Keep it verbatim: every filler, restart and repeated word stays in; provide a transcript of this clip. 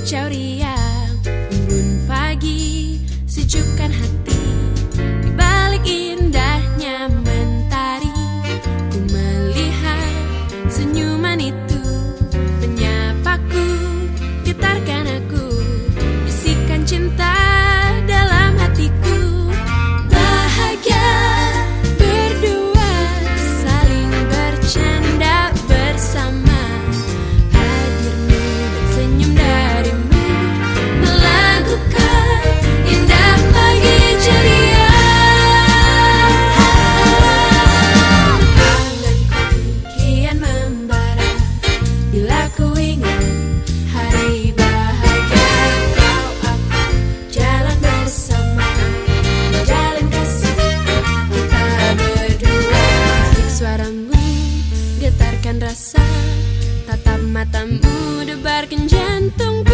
Kicau riang, embun pagi, sejukkan hati. Di balik indahnya mentari, ku melihat senyuman itu menyapaku, getarkan aku, bisikan cinta dalam hatiku. Bahagia berdua, saling bercanda bersama. Hadirmu dan senyum darimu melakukan indah pagi ceria. Anganku kian membara bila ku ingat hari bahagia kau aku jalan bersama, menjalin kasih kita berdua. Musik suaramu getarkan rasa, tatap matamu debarkan jantung.